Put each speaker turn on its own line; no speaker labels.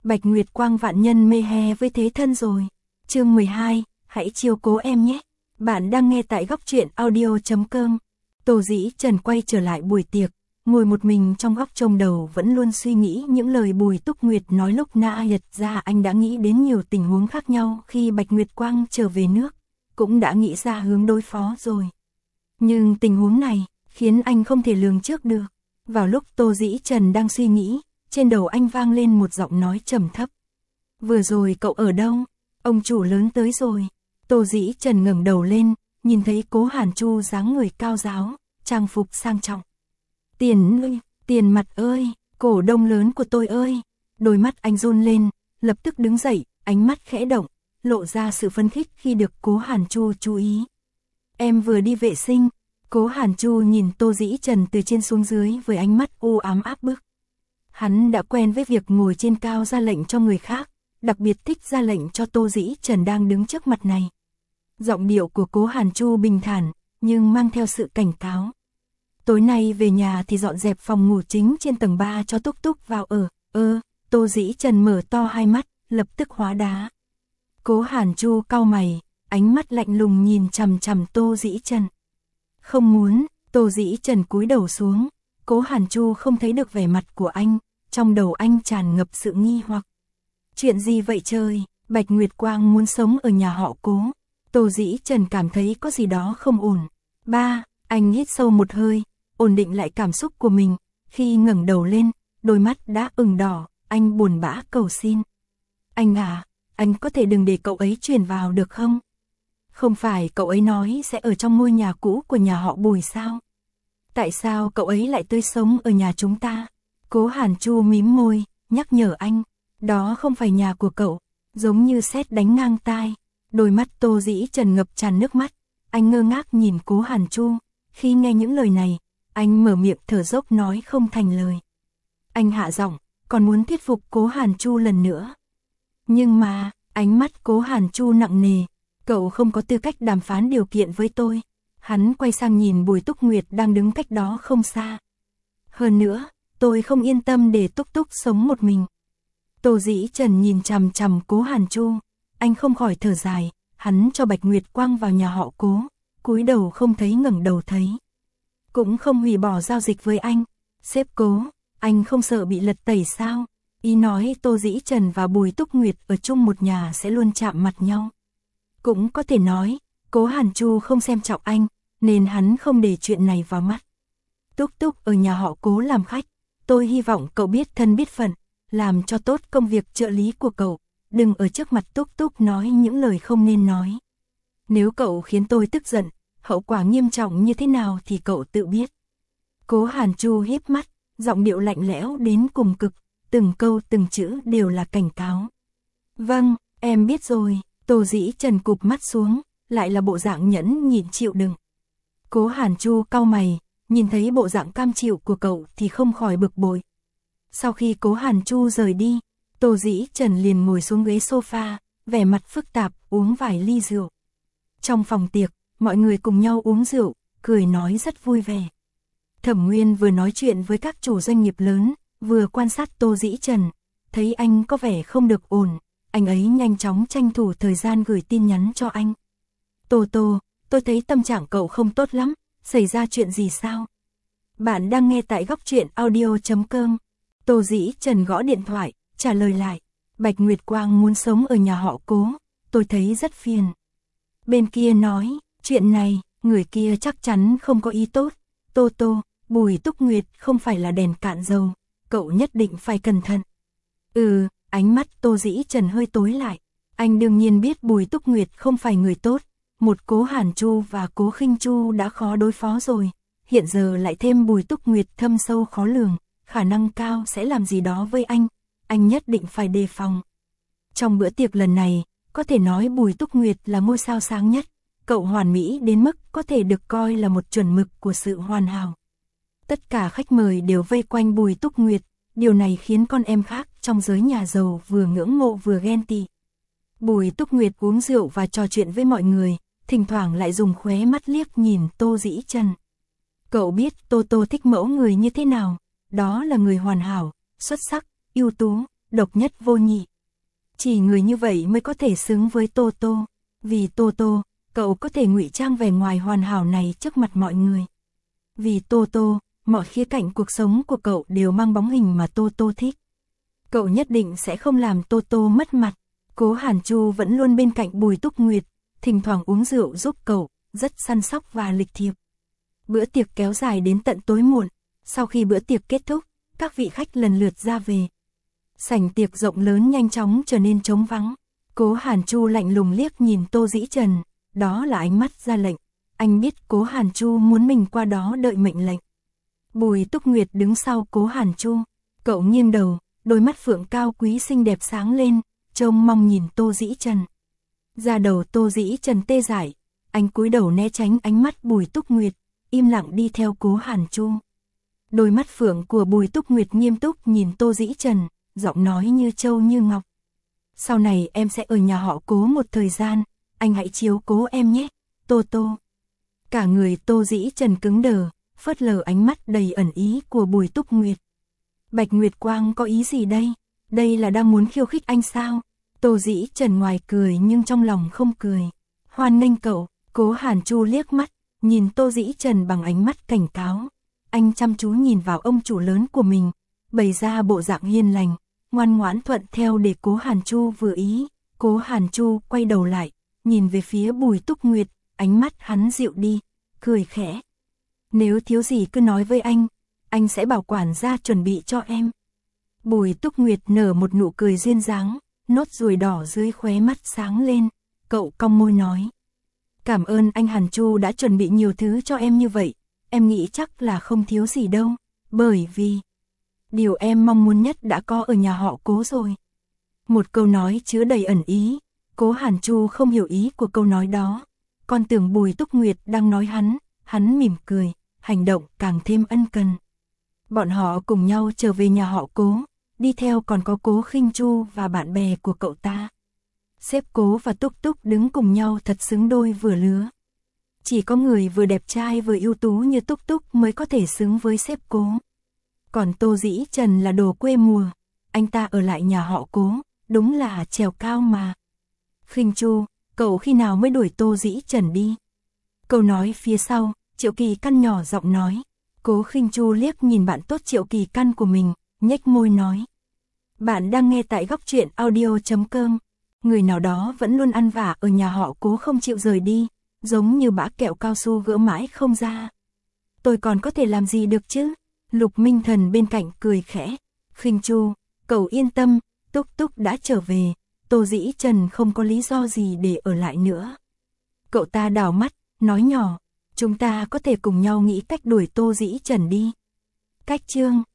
Bạch Nguyệt Quang vạn nhân mê he với thế thân rồi. Chương 12, hãy chiếu cố em nhé. Bạn đang nghe tại góc truyện audio.com. Tô Dĩ Trần quay trở lại buổi tiệc, ngồi một mình trong góc chông đầu vẫn luôn suy nghĩ những lời Bùi Túc Nguyệt nói lúc nãy. Nhật ra anh đã nghĩ đến nhiều tình huống khác nhau khi Bạch Nguyệt Quang trở về nước, cũng đã nghĩ ra hướng đối phó rồi. Nhưng tình huống này khiến anh không thể lường trước được. Vào lúc Tô Dĩ Trần đang suy nghĩ, trên đầu anh vang lên một giọng nói trầm thấp. Vừa rồi cậu ở đâu? Ông chủ lớn tới rồi. Tô Dĩ Trần ngẩng đầu lên, nhìn thấy Cố Hàn Chu dáng người cao ráo, trang phục sang trọng. Tiền ơi, Tiền Mặt ơi, cổ đông lớn của tôi ơi. Đôi mắt anh run lên, lập tức đứng dậy, ánh mắt khẽ động, lộ ra sự phấn khích khi được Cố Hàn Chu chú ý. Em vừa đi vệ sinh. Cố Hàn Chu nhìn Tô Dĩ Trần từ trên xuống dưới với ánh mắt u ám áp bức. Hắn đã quen với việc ngồi trên cao ra lệnh cho người khác, đặc biệt thích ra lệnh cho Tô Dĩ Trần đang đứng trước mặt này. Giọng điệu của Cố Hàn Chu bình thản, nhưng mang theo sự cảnh cáo. Tối nay về nhà thì dọn dẹp phòng ngủ chính trên tầng 3 cho Túc Túc vào ở. Tô Dĩ Trần mở to hai mắt, lập tức hóa đá. Cố Hàn Chu cau mày, ánh mắt lạnh lùng nhìn chằm chằm Tô Dĩ Trần. Không muốn. Tô Dĩ Trần cúi đầu xuống. Cố Hàn Chu không thấy được vẻ mặt của anh, trong đầu anh tràn ngập sự nghi hoặc. Chuyện gì vậy trời? Bạch Nguyệt Quang muốn sống ở nhà họ Cố. Tô Dĩ Trần cảm thấy có gì đó không ổn. Anh hít sâu một hơi, ổn định lại cảm xúc của mình. Khi ngẩng đầu lên, đôi mắt đã ửng đỏ, anh buồn bã cầu xin. Anh à, anh có thể đừng để cậu ấy chuyển vào được không? Không phải cậu ấy nói sẽ ở trong ngôi nhà cũ của nhà họ Bùi sao? Tại sao cậu ấy lại tới sống ở nhà chúng ta? Cố Hàn Chu mím môi, nhắc nhở anh. Đó không phải nhà của cậu. Giống như sét đánh ngang tai. Đôi mắt Tô Dĩ Trần ngập tràn nước mắt. Anh ngơ ngác nhìn Cố Hàn Chu. Khi nghe những lời này, anh mở miệng thở dốc nói không thành lời. Anh hạ giọng, còn muốn thuyết phục Cố Hàn Chu lần nữa. Nhưng mà, ánh mắt Cố Hàn Chu nặng nề. Cậu không có tư cách đàm phán điều kiện với tôi. Hắn quay sang nhìn Bùi Túc Nguyệt đang đứng cách đó không xa. Hơn nữa, tôi không yên tâm để Túc Túc sống một mình. Tô Dĩ Trần nhìn chằm chằm Cố Hàn Chu. Anh không khỏi thở dài, hắn cho Bạch Nguyệt Quang vào nhà họ Cố, cúi đầu không thấy ngẩng đầu thấy. Cũng không hủy bỏ giao dịch với anh. Sếp Cố, anh không sợ bị lật tẩy sao? Ý nói Tô Dĩ Trần và Bùi Túc Nguyệt ở chung một nhà sẽ luôn chạm mặt nhau. Cũng có thể nói, Cố Hàn Chu không xem trọng anh, nên hắn không để chuyện này vào mắt. Túc Túc ở nhà họ Cố làm khách, tôi hy vọng cậu biết thân biết phận, làm cho tốt công việc trợ lý của cậu, đừng ở trước mặt Túc Túc nói những lời không nên nói. Nếu cậu khiến tôi tức giận, hậu quả nghiêm trọng như thế nào thì cậu tự biết. Cố Hàn Chu híp mắt, giọng điệu lạnh lẽo đến cùng cực, từng câu từng chữ đều là cảnh cáo. Vâng, em biết rồi. Tô Dĩ Trần cụp mắt xuống, lại là bộ dạng nhẫn nhịn chịu đựng. Cố Hàn Chu cau mày, nhìn thấy bộ dạng cam chịu của cậu thì không khỏi bực bội. Sau khi Cố Hàn Chu rời đi, Tô Dĩ Trần liền ngồi xuống ghế sofa, vẻ mặt phức tạp, uống vài ly rượu. Trong phòng tiệc, mọi người cùng nhau uống rượu, cười nói rất vui vẻ. Thẩm Nguyên vừa nói chuyện với các chủ doanh nghiệp lớn, vừa quan sát Tô Dĩ Trần, thấy anh có vẻ không được ổn. Anh ấy nhanh chóng tranh thủ thời gian gửi tin nhắn cho anh. Tô, tôi thấy tâm trạng cậu không tốt lắm, xảy ra chuyện gì sao? Bạn đang nghe tại góc truyện audio.com. Tô Dĩ Trần gõ điện thoại, trả lời lại. Bạch Nguyệt Quang muốn sống ở nhà họ Cố, tôi thấy rất phiền. Bên kia nói, chuyện này, người kia chắc chắn không có ý tốt. Tô, Bùi Túc Nguyệt không phải là đèn cạn dầu, cậu nhất định phải cẩn thận. Ánh mắt Tô Dĩ Trần hơi tối lại. Anh đương nhiên biết Bùi Túc Nguyệt không phải người tốt. Một Cố Hàn Chu và Cố Khinh Chu đã khó đối phó rồi. Hiện giờ lại thêm Bùi Túc Nguyệt thâm sâu khó lường. Khả năng cao sẽ làm gì đó với anh. Anh nhất định phải đề phòng. Trong bữa tiệc lần này, có thể nói Bùi Túc Nguyệt là ngôi sao sáng nhất. Cậu hoàn mỹ đến mức có thể được coi là một chuẩn mực của sự hoàn hảo. Tất cả khách mời đều vây quanh Bùi Túc Nguyệt. Điều này khiến con em khác trong giới nhà giàu vừa ngưỡng mộ vừa ghen tị. Bùi Túc Nguyệt uống rượu và trò chuyện với mọi người, thỉnh thoảng lại dùng khóe mắt liếc nhìn Tô Dĩ Trần. Cậu biết Tô thích mẫu người như thế nào, đó là người hoàn hảo, xuất sắc, ưu tú, độc nhất vô nhị. Chỉ người như vậy mới có thể xứng với Tô Tô. Vì Tô Tô, cậu có thể ngụy trang vẻ ngoài hoàn hảo này trước mặt mọi người. Vì Tô Tô, mọi khía cạnh cuộc sống của cậu đều mang bóng hình mà Tô Tô thích. Cậu nhất định sẽ không làm Tô Tô mất mặt. Cố Hàn Chu vẫn luôn bên cạnh Bùi Túc Nguyệt, thỉnh thoảng uống rượu giúp cậu, rất săn sóc và lịch thiệp. Bữa tiệc kéo dài đến tận tối muộn. Sau khi bữa tiệc kết thúc, các vị khách lần lượt ra về. Sảnh tiệc rộng lớn nhanh chóng trở nên trống vắng. Cố Hàn Chu lạnh lùng liếc nhìn Tô Dĩ Trần, đó là ánh mắt ra lệnh. Anh biết Cố Hàn Chu muốn mình qua đó đợi mệnh lệnh. Bùi Túc Nguyệt đứng sau Cố Hàn Chu, cậu nghiêng đầu, đôi mắt phượng cao quý xinh đẹp sáng lên, trông mong nhìn Tô Dĩ Trần. Da đầu Tô Dĩ Trần tê dại, anh cúi đầu né tránh ánh mắt Bùi Túc Nguyệt, im lặng đi theo Cố Hàn Chu. Đôi mắt phượng của Bùi Túc Nguyệt nghiêm túc nhìn Tô Dĩ Trần, giọng nói như trâu như ngọc. Sau này em sẽ ở nhà họ Cố một thời gian, anh hãy chiếu cố em nhé, Tô Tô. Cả người Tô Dĩ Trần cứng đờ, phớt lờ ánh mắt đầy ẩn ý của Bùi Túc Nguyệt. Bạch Nguyệt Quang có ý gì đây? Đây là đang muốn khiêu khích anh sao? Tô Dĩ Trần ngoài cười nhưng trong lòng không cười. Hoan nghênh cậu. Cố Hàn Chu liếc mắt, nhìn Tô Dĩ Trần bằng ánh mắt cảnh cáo. Anh chăm chú nhìn vào ông chủ lớn của mình, bày ra bộ dạng hiền lành, ngoan ngoãn thuận theo để Cố Hàn Chu vừa ý. Cố Hàn Chu quay đầu lại, nhìn về phía Bùi Túc Nguyệt, ánh mắt hắn dịu đi, cười khẽ. Nếu thiếu gì cứ nói với anh sẽ bảo quản gia chuẩn bị cho em. Bùi Túc Nguyệt nở một nụ cười duyên dáng, nốt ruồi đỏ dưới khóe mắt sáng lên, cậu cong môi nói. Cảm ơn anh Hàn Chu đã chuẩn bị nhiều thứ cho em như vậy, em nghĩ chắc là không thiếu gì đâu, bởi vì điều em mong muốn nhất đã có ở nhà họ Cố rồi. Một câu nói chứa đầy ẩn ý, Cố Hàn Chu không hiểu ý của câu nói đó, còn tưởng Bùi Túc Nguyệt đang nói hắn mỉm cười, hành động càng thêm ân cần. Bọn họ cùng nhau trở về nhà họ Cố, đi theo còn có Cố Khinh Chu và bạn bè của cậu ta. Sếp Cố và Túc Túc đứng cùng nhau thật xứng đôi vừa lứa. Chỉ có người vừa đẹp trai vừa ưu tú như Túc Túc mới có thể xứng với sếp Cố. Còn Tô Dĩ Trần là đồ quê mùa, anh ta ở lại nhà họ Cố, đúng là trèo cao mà. Khinh Chu, cậu khi nào mới đuổi Tô Dĩ Trần đi? Câu nói phía sau, Triệu Kỳ Căn nhỏ giọng nói. Cố Khinh Chu liếc nhìn bạn tốt Triệu Kỳ Căn của mình, nhếch môi nói. Bạn đang nghe tại góc truyện audio.com. Người nào đó vẫn luôn ăn vả ở nhà họ Cố không chịu rời đi, giống như bã kẹo cao su gỡ mãi không ra. Tôi còn có thể làm gì được chứ? Lục Minh Thần bên cạnh cười khẽ. Khinh Chu, cậu yên tâm, Túc Túc đã trở về, Tô Dĩ Trần không có lý do gì để ở lại nữa. Cậu ta đảo mắt, nói nhỏ, chúng ta có thể cùng nhau nghĩ cách đuổi Tô Dĩ Trần đi. Cách chương